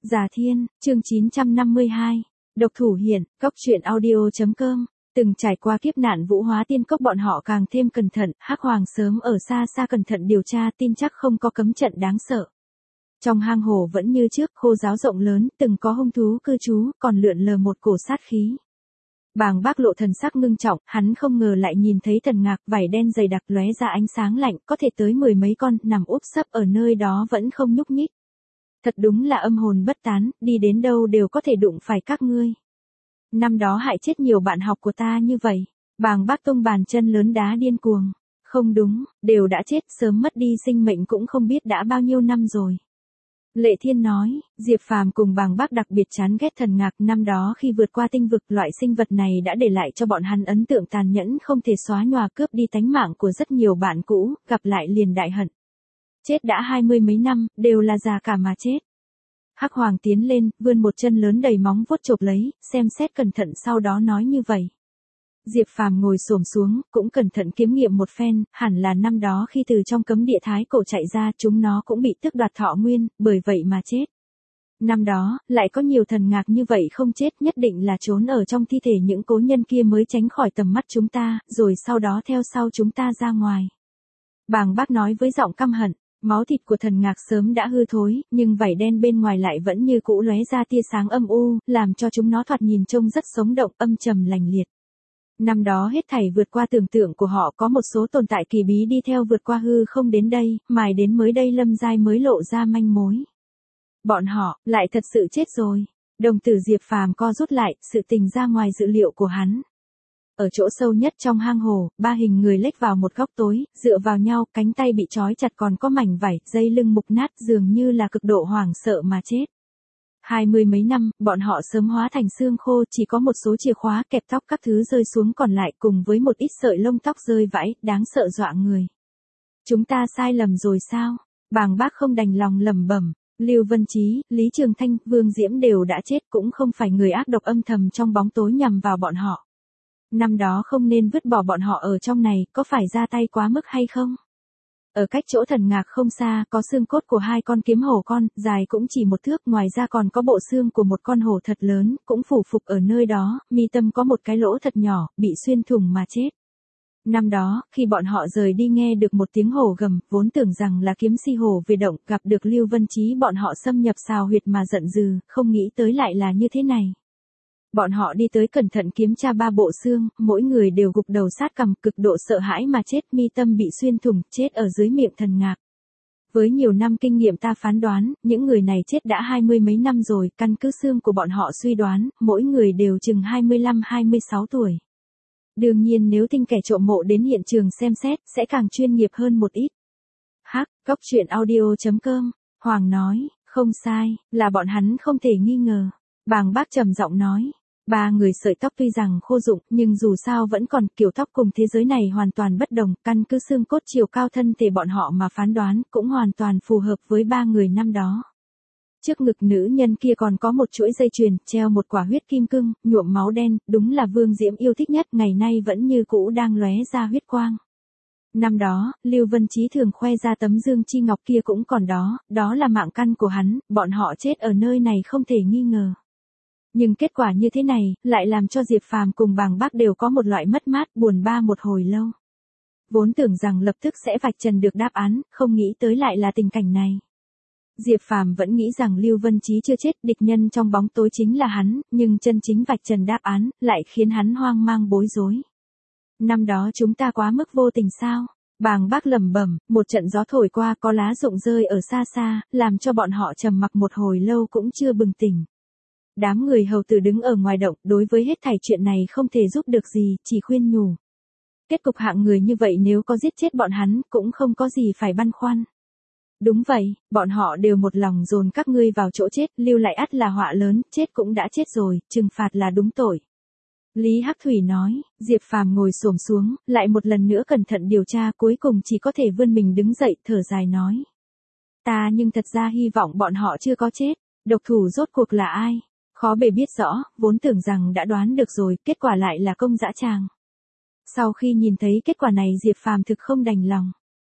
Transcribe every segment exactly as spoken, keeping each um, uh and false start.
Già Thiên, chương chín trăm năm mươi hai. Độc thủ hiển, cốc truyện audio.com. Từng trải qua kiếp nạn vũ hóa tiên cốc bọn họ càng thêm cẩn thận, Hắc Hoàng sớm ở xa xa cẩn thận điều tra tin chắc không có cấm trận đáng sợ. Trong hang hồ vẫn như trước, khô giáo rộng lớn, từng có hung thú cư trú, còn lượn lờ một cổ sát khí. Bàng Bác lộ thần sắc ngưng trọng, hắn không ngờ lại nhìn thấy thần ngạc vảy đen dày đặc lóe ra ánh sáng lạnh, có thể tới mười mấy con, nằm úp sấp ở nơi đó vẫn không nhúc nhích. Thật đúng là âm hồn bất tán, đi đến đâu đều có thể đụng phải các ngươi. Năm đó hại chết nhiều bạn học của ta như vậy. Bàng Bác tung bàn chân lớn đá điên cuồng. Không đúng, đều đã chết, sớm mất đi sinh mệnh cũng không biết đã bao nhiêu năm rồi. Lệ Thiên nói, Diệp Phàm cùng Bàng Bác đặc biệt chán ghét thần ngạc, năm đó khi vượt qua tinh vực, loại sinh vật này đã để lại cho bọn hắn ấn tượng tàn nhẫn không thể xóa nhòa, cướp đi tánh mạng của rất nhiều bạn cũ, gặp lại liền đại hận. Chết đã hai mươi mấy năm, đều là già cả mà chết. Hắc Hoàng tiến lên, vươn một chân lớn đầy móng vuốt chộp lấy, xem xét cẩn thận sau đó nói như vậy. Diệp Phàm ngồi xổm xuống, cũng cẩn thận kiếm nghiệm một phen, hẳn là năm đó khi từ trong cấm địa thái cổ chạy ra, chúng nó cũng bị tước đoạt thọ nguyên, bởi vậy mà chết. Năm đó, lại có nhiều thần ngạc như vậy không chết, nhất định là trốn ở trong thi thể những cố nhân kia mới tránh khỏi tầm mắt chúng ta, rồi sau đó theo sau chúng ta ra ngoài. Bàng Bác nói với giọng căm hận. Máu thịt của thần ngạc sớm đã hư thối, nhưng vảy đen bên ngoài lại vẫn như cũ lóe ra tia sáng âm u, làm cho chúng nó thoạt nhìn trông rất sống động, âm trầm lành liệt. Năm đó hết thảy vượt qua tưởng tượng của họ, có một số tồn tại kỳ bí đi theo vượt qua hư không đến đây, mãi đến mới đây Lâm Giai mới lộ ra manh mối. Bọn họ, lại thật sự chết rồi. Đồng tử Diệp Phàm co rút lại, sự tình ra ngoài dự liệu của hắn. Ở chỗ sâu nhất trong hang hồ, ba hình người lếch vào một góc tối, dựa vào nhau, cánh tay bị trói chặt còn có mảnh vảy, dây lưng mục nát dường như là cực độ hoảng sợ mà chết. Hai mươi mấy năm, bọn họ sớm hóa thành xương khô, chỉ có một số chìa khóa, kẹp tóc các thứ rơi xuống còn lại cùng với một ít sợi lông tóc rơi vãi, đáng sợ dọa người. Chúng ta sai lầm rồi sao? Bàng Bác không đành lòng lẩm bẩm. Lưu Vân Chí, Lý Trường Thanh, Vương Diễm đều đã chết, cũng không phải người ác độc âm thầm trong bóng tối nhằm vào bọn họ. Năm đó không nên vứt bỏ bọn họ ở trong này, có phải ra tay quá mức hay không? Ở cách chỗ thần ngạc không xa, có xương cốt của hai con kiếm hổ con, dài cũng chỉ một thước, ngoài ra còn có bộ xương của một con hổ thật lớn, cũng phủ phục ở nơi đó, mi tâm có một cái lỗ thật nhỏ, bị xuyên thủng mà chết. Năm đó, khi bọn họ rời đi nghe được một tiếng hổ gầm, vốn tưởng rằng là kiếm si hổ về động, gặp được Lưu Vân Chí bọn họ xâm nhập xào huyệt mà giận dừ, không nghĩ tới lại là như thế này. Bọn họ đi tới cẩn thận kiểm tra ba bộ xương, mỗi người đều gục đầu sát cằm, cực độ sợ hãi mà chết, mi tâm bị xuyên thủng, chết ở dưới miệng thần ngạc. Với nhiều năm kinh nghiệm ta phán đoán, những người này chết đã hai mươi mấy năm rồi, căn cứ xương của bọn họ suy đoán, mỗi người đều chừng hai mươi lăm hai mươi sáu tuổi. Đương nhiên nếu tinh kẻ trộm mộ đến hiện trường xem xét, sẽ càng chuyên nghiệp hơn một ít. Hắc, cốc truyện audio.com, Hoàng nói, không sai, là bọn hắn không thể nghi ngờ. Bàng Bác trầm giọng nói. Ba người sợi tóc tuy rằng khô rụng, nhưng dù sao vẫn còn, kiểu tóc cùng thế giới này hoàn toàn bất đồng, căn cứ xương cốt chiều cao thân thể bọn họ mà phán đoán, cũng hoàn toàn phù hợp với ba người năm đó. Trước ngực nữ nhân kia còn có một chuỗi dây chuyền, treo một quả huyết kim cương, nhuộm máu đen, đúng là Vương Diễm yêu thích nhất, ngày nay vẫn như cũ đang lóe ra huyết quang. Năm đó, Lưu Vân Chí thường khoe ra tấm dương chi ngọc kia cũng còn đó, đó là mạng căn của hắn, bọn họ chết ở nơi này không thể nghi ngờ. Nhưng kết quả như thế này, lại làm cho Diệp Phàm cùng Bàng Bác đều có một loại mất mát, buồn ba một hồi lâu. Vốn tưởng rằng lập tức sẽ vạch trần được đáp án, không nghĩ tới lại là tình cảnh này. Diệp Phàm vẫn nghĩ rằng Lưu Vân Chí chưa chết, địch nhân trong bóng tối chính là hắn, nhưng chân chính vạch trần đáp án, lại khiến hắn hoang mang bối rối. Năm đó chúng ta quá mức vô tình sao? Bàng Bác lẩm bẩm, một trận gió thổi qua, có lá rụng rơi ở xa xa, làm cho bọn họ trầm mặc một hồi lâu cũng chưa bừng tỉnh. Đám người hầu tử đứng ở ngoài động, đối với hết thảy chuyện này không thể giúp được gì, chỉ khuyên nhủ. Kết cục hạng người như vậy nếu có giết chết bọn hắn, cũng không có gì phải băn khoăn. Đúng vậy, bọn họ đều một lòng dồn các ngươi vào chỗ chết, lưu lại ắt là họa lớn, chết cũng đã chết rồi, trừng phạt là đúng tội. Lý Hắc Thủy nói, Diệp Phàm ngồi xổm xuống, lại một lần nữa cẩn thận điều tra, cuối cùng chỉ có thể vươn mình đứng dậy, thở dài nói. Ta nhưng thật ra hy vọng bọn họ chưa có chết, độc thủ rốt cuộc là ai? Khó bề biết rõ, vốn tưởng rằng đã đoán được rồi, kết quả lại là công dã tràng. Sau khi nhìn thấy kết quả này Diệp Phàm thực không đành lòng.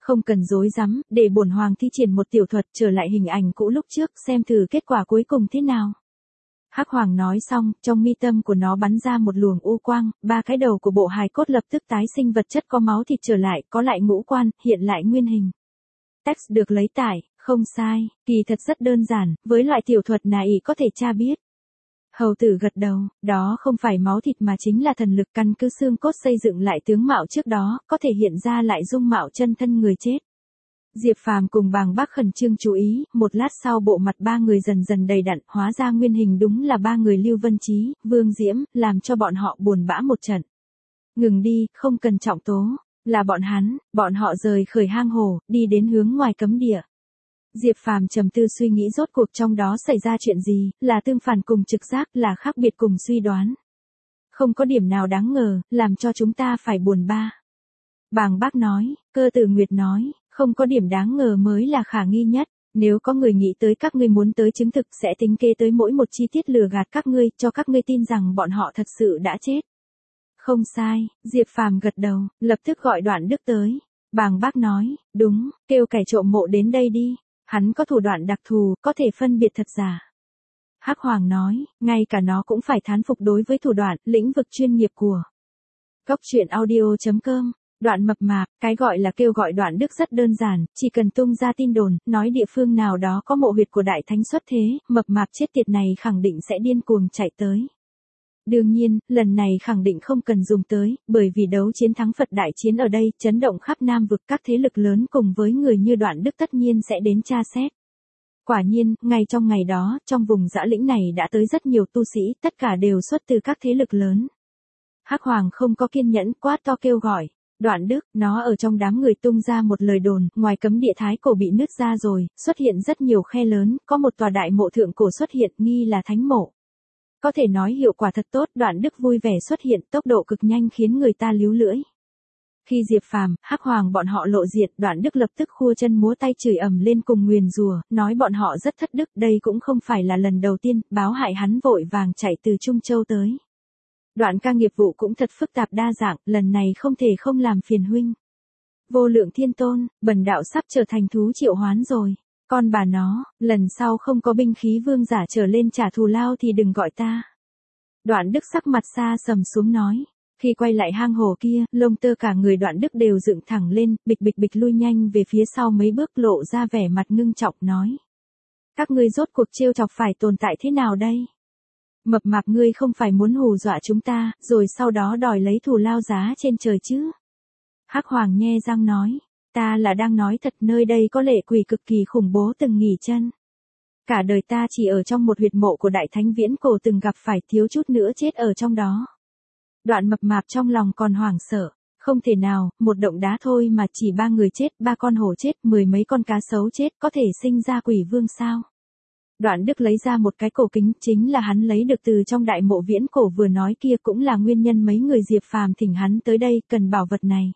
Không cần dối rắm, để bổn hoàng thi triển một tiểu thuật trở lại hình ảnh cũ lúc trước xem thử kết quả cuối cùng thế nào. Hắc hoàng nói xong, trong mi tâm của nó bắn ra một luồng u quang, ba cái đầu của bộ hài cốt lập tức tái sinh vật chất có máu thịt trở lại, có lại ngũ quan, hiện lại nguyên hình. Text được lấy tải, không sai, kỳ thật rất đơn giản, với loại tiểu thuật này có thể tra biết. Hầu tử gật đầu, đó không phải máu thịt mà chính là thần lực, căn cứ xương cốt xây dựng lại tướng mạo trước đó, có thể hiện ra lại dung mạo chân thân người chết. Diệp Phàm cùng Bàng Bác khẩn trương chú ý, một lát sau bộ mặt ba người dần dần đầy đặn, hóa ra nguyên hình đúng là ba người Lưu Vân Chí, Vương Diễm, làm cho bọn họ buồn bã một trận. Ngừng đi, không cần trọng tố, là bọn hắn, bọn họ rời khởi hang hồ, đi đến hướng ngoài cấm địa. Diệp Phàm trầm tư suy nghĩ rốt cuộc trong đó xảy ra chuyện gì, là tương phản cùng trực giác, là khác biệt cùng suy đoán. Không có điểm nào đáng ngờ, làm cho chúng ta phải buồn ba. Bàng Bác nói, Cơ Tử Nguyệt nói, không có điểm đáng ngờ mới là khả nghi nhất. Nếu có người nghĩ tới các ngươi muốn tới chứng thực sẽ tính kê tới mỗi một chi tiết lừa gạt các ngươi, cho các ngươi tin rằng bọn họ thật sự đã chết. Không sai, Diệp Phàm gật đầu, lập tức gọi Đoạn Đức tới. Bàng Bác nói, đúng, kêu kẻ trộm mộ đến đây đi. Hắn có thủ đoạn đặc thù, có thể phân biệt thật giả. Hắc Hoàng nói, ngay cả nó cũng phải thán phục đối với thủ đoạn, lĩnh vực chuyên nghiệp của. Góc truyện audio chấm com. Đoạn mập mạp, cái gọi là kêu gọi Đoạn Đức rất đơn giản, chỉ cần tung ra tin đồn, nói địa phương nào đó có mộ huyệt của đại thánh xuất thế, mập mạp chết tiệt này khẳng định sẽ điên cuồng chạy tới. Đương nhiên, lần này khẳng định không cần dùng tới, bởi vì đấu chiến thắng Phật đại chiến ở đây, chấn động khắp Nam vực, các thế lực lớn cùng với người như Đoạn Đức tất nhiên sẽ đến tra xét. Quả nhiên, ngay trong ngày đó, trong vùng dã lĩnh này đã tới rất nhiều tu sĩ, tất cả đều xuất từ các thế lực lớn. Hắc Hoàng không có kiên nhẫn, quát to kêu gọi. Đoạn Đức, nó ở trong đám người tung ra một lời đồn, ngoài cấm địa thái cổ bị nứt ra rồi, xuất hiện rất nhiều khe lớn, có một tòa đại mộ thượng cổ xuất hiện, nghi là thánh mộ. Có thể nói hiệu quả thật tốt, Đoạn Đức vui vẻ xuất hiện, tốc độ cực nhanh khiến người ta líu lưỡi. Khi Diệp Phàm, Hắc Hoàng bọn họ lộ diện, Đoạn Đức lập tức khua chân múa tay chửi ầm lên cùng nguyền rủa, nói bọn họ rất thất đức, đây cũng không phải là lần đầu tiên, báo hại hắn vội vàng chạy từ Trung Châu tới. Đoạn ca nghiệp vụ cũng thật phức tạp đa dạng, lần này không thể không làm phiền huynh. Vô Lượng Thiên Tôn, bần đạo sắp trở thành thú triệu hoán rồi. Con bà nó, lần sau không có binh khí vương giả trở lên trả thù lao thì đừng gọi ta. Đoạn Đức sắc mặt xa sầm xuống nói. Khi quay lại hang hồ kia, lông tơ cả người Đoạn Đức đều dựng thẳng lên, bịch bịch bịch lui nhanh về phía sau mấy bước, lộ ra vẻ mặt ngưng trọng nói. Các ngươi rốt cuộc trêu chọc phải tồn tại thế nào đây? Mập mạp, ngươi không phải muốn hù dọa chúng ta, rồi sau đó đòi lấy thù lao giá trên trời chứ? Hắc Hoàng nhe răng nói, ta là đang nói thật, nơi đây có lệ quỷ cực kỳ khủng bố từng nghỉ chân. Cả đời ta chỉ ở trong một huyệt mộ của đại thánh viễn cổ từng gặp phải, thiếu chút nữa chết ở trong đó. Đoạn mập mạp trong lòng còn hoảng sợ, không thể nào, một động đá thôi mà chỉ ba người chết, ba con hổ chết, mười mấy con cá sấu chết, có thể sinh ra quỷ vương sao? Đoạn Đức lấy ra một cái cổ kính, chính là hắn lấy được từ trong đại mộ viễn cổ vừa nói kia, cũng là nguyên nhân mấy người Diệp Phàm thỉnh hắn tới đây, cần bảo vật này.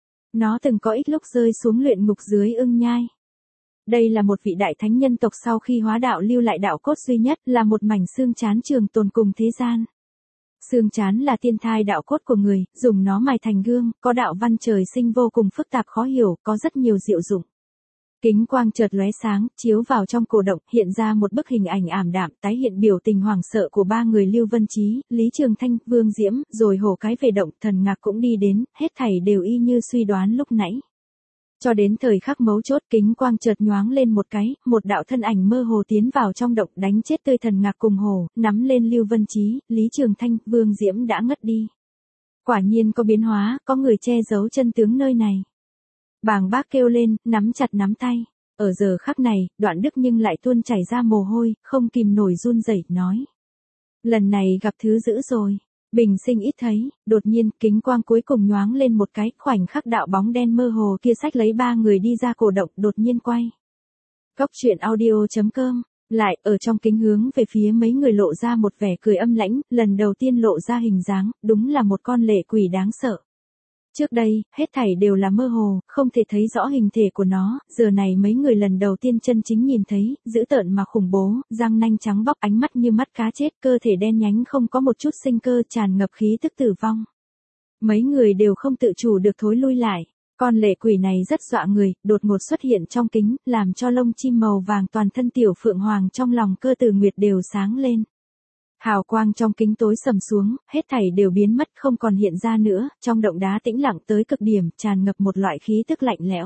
Nó từng có ít lúc rơi xuống luyện ngục dưới ưng nhai. Đây là một vị đại thánh nhân tộc sau khi hóa đạo lưu lại đạo cốt duy nhất, là một mảnh xương trán trường tồn cùng thế gian. Xương trán là tiên thai đạo cốt của người, dùng nó mài thành gương, có đạo văn trời sinh vô cùng phức tạp khó hiểu, có rất nhiều diệu dụng. Kính quang chợt lóe sáng, chiếu vào trong cổ động, hiện ra một bức hình ảnh ảm đạm, tái hiện biểu tình hoảng sợ của ba người Lưu Vân Chí, Lý Trường Thanh, Vương Diễm, rồi hổ cái về động, Thần Ngạc cũng đi đến, hết thảy đều y như suy đoán lúc nãy. Cho đến thời khắc mấu chốt, kính quang chợt nhoáng lên một cái, một đạo thân ảnh mơ hồ tiến vào trong động, đánh chết tươi Thần Ngạc cùng hổ, nắm lên Lưu Vân Chí, Lý Trường Thanh, Vương Diễm đã ngất đi. Quả nhiên có biến hóa, có người che giấu chân tướng nơi này. Bàng Bác kêu lên, nắm chặt nắm tay. Ở giờ khắc này, Đoạn Đức nhưng lại tuôn chảy ra mồ hôi, không kìm nổi run rẩy nói. Lần này gặp thứ dữ rồi. Bình sinh ít thấy, đột nhiên, kính quang cuối cùng nhoáng lên một cái, khoảnh khắc đạo bóng đen mơ hồ kia xách lấy ba người đi ra cổ động, đột nhiên quay. Góc truyện audio chấm com. Lại, ở trong kính hướng về phía mấy người lộ ra một vẻ cười âm lãnh, lần đầu tiên lộ ra hình dáng, đúng là một con lệ quỷ đáng sợ. Trước đây, hết thảy đều là mơ hồ, không thể thấy rõ hình thể của nó, giờ này mấy người lần đầu tiên chân chính nhìn thấy, dữ tợn mà khủng bố, răng nanh trắng bóc, ánh mắt như mắt cá chết, cơ thể đen nhánh không có một chút sinh cơ, tràn ngập khí tức tử vong. Mấy người đều không tự chủ được thối lui lại, Con lệ quỷ này rất dọa người, đột ngột xuất hiện trong kính, làm cho lông chim màu vàng toàn thân tiểu phượng hoàng trong lòng Cơ Từ Nguyệt đều sáng lên. Hào quang trong kính tối sầm xuống, hết thảy đều biến mất không còn hiện ra nữa, trong động đá tĩnh lặng tới cực điểm, tràn ngập một loại khí tức lạnh lẽo.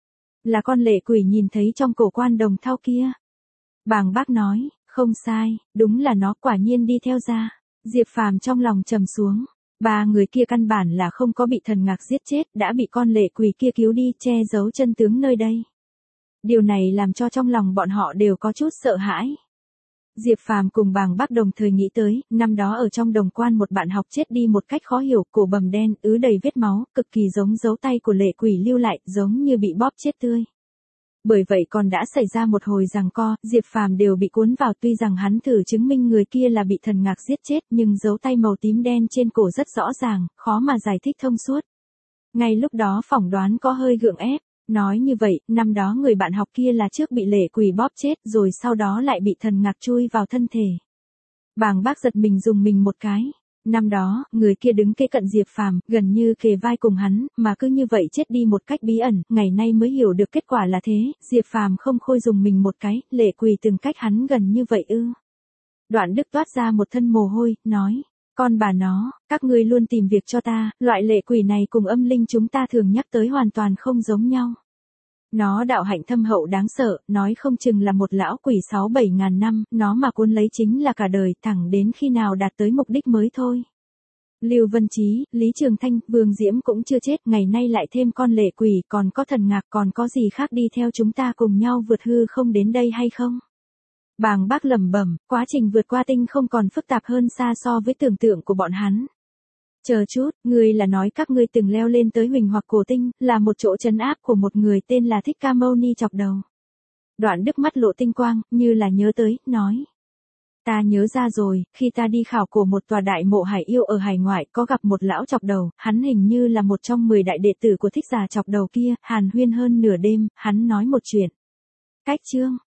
Là con lệ quỷ nhìn thấy trong cổ quan đồng thau kia. Bàng Bác nói, không sai, đúng là nó, quả nhiên đi theo ra. Diệp Phàm trong lòng trầm xuống. Ba người kia căn bản là không có bị thần ngạc giết chết, đã bị con lệ quỷ kia cứu đi, che giấu chân tướng nơi đây. Điều này làm cho trong lòng bọn họ đều có chút sợ hãi. Diệp Phàm cùng Bàng Bác đồng thời nghĩ tới, năm đó ở trong đồng quan một bạn học chết đi một cách khó hiểu, cổ bầm đen, ứ đầy vết máu, cực kỳ giống dấu tay của lệ quỷ lưu lại, giống như bị bóp chết tươi. Bởi vậy còn đã xảy ra một hồi giằng co, Diệp Phàm đều bị cuốn vào, tuy rằng hắn thử chứng minh người kia là bị thần ngạc giết chết, nhưng dấu tay màu tím đen trên cổ rất rõ ràng, khó mà giải thích thông suốt. Ngay lúc đó phỏng đoán có hơi gượng ép. Nói như vậy, năm đó người bạn học kia là trước bị lệ quỷ bóp chết rồi sau đó lại bị thần ngạc chui vào thân thể. Bàng Bác giật mình dùng mình một cái. Năm đó, người kia đứng kế cận Diệp Phàm, gần như kề vai cùng hắn, mà cứ như vậy chết đi một cách bí ẩn, ngày nay mới hiểu được kết quả là thế, Diệp Phàm không khôi dùng mình một cái, lệ quỷ từng cách hắn gần như vậy ư. Đoạn Đức toát ra một thân mồ hôi, nói. Con bà nó, các ngươi luôn tìm việc cho ta, loại lệ quỷ này cùng âm linh chúng ta thường nhắc tới hoàn toàn không giống nhau. Nó đạo hạnh thâm hậu đáng sợ, nói không chừng là một lão quỷ sáu bảy ngàn năm, nó mà cuốn lấy chính là cả đời, thẳng đến khi nào đạt tới mục đích mới thôi. Lưu Vân Chí, Lý Trường Thanh, Vương Diễm cũng chưa chết, ngày nay lại thêm con lệ quỷ, còn có thần ngạc, còn có gì khác đi theo chúng ta cùng nhau vượt hư không đến đây hay không? Bàng Bác lẩm bẩm, quá trình vượt qua tinh không còn phức tạp hơn xa so với tưởng tượng của bọn hắn. Chờ chút, ngươi là nói các ngươi từng leo lên tới Huỳnh Hoặc Cổ Tinh, là một chỗ trấn áp của một người tên là Thích Ca Mâu Ni chọc đầu. Đoạn Đức mắt lộ tinh quang, như là nhớ tới, nói. Ta nhớ ra rồi, khi ta đi khảo cổ một tòa đại mộ hải yêu ở hải ngoại có gặp một lão chọc đầu, hắn hình như là một trong mười đại đệ tử của Thích Già chọc đầu kia, hàn huyên hơn nửa đêm, hắn nói một chuyện. Cách chương.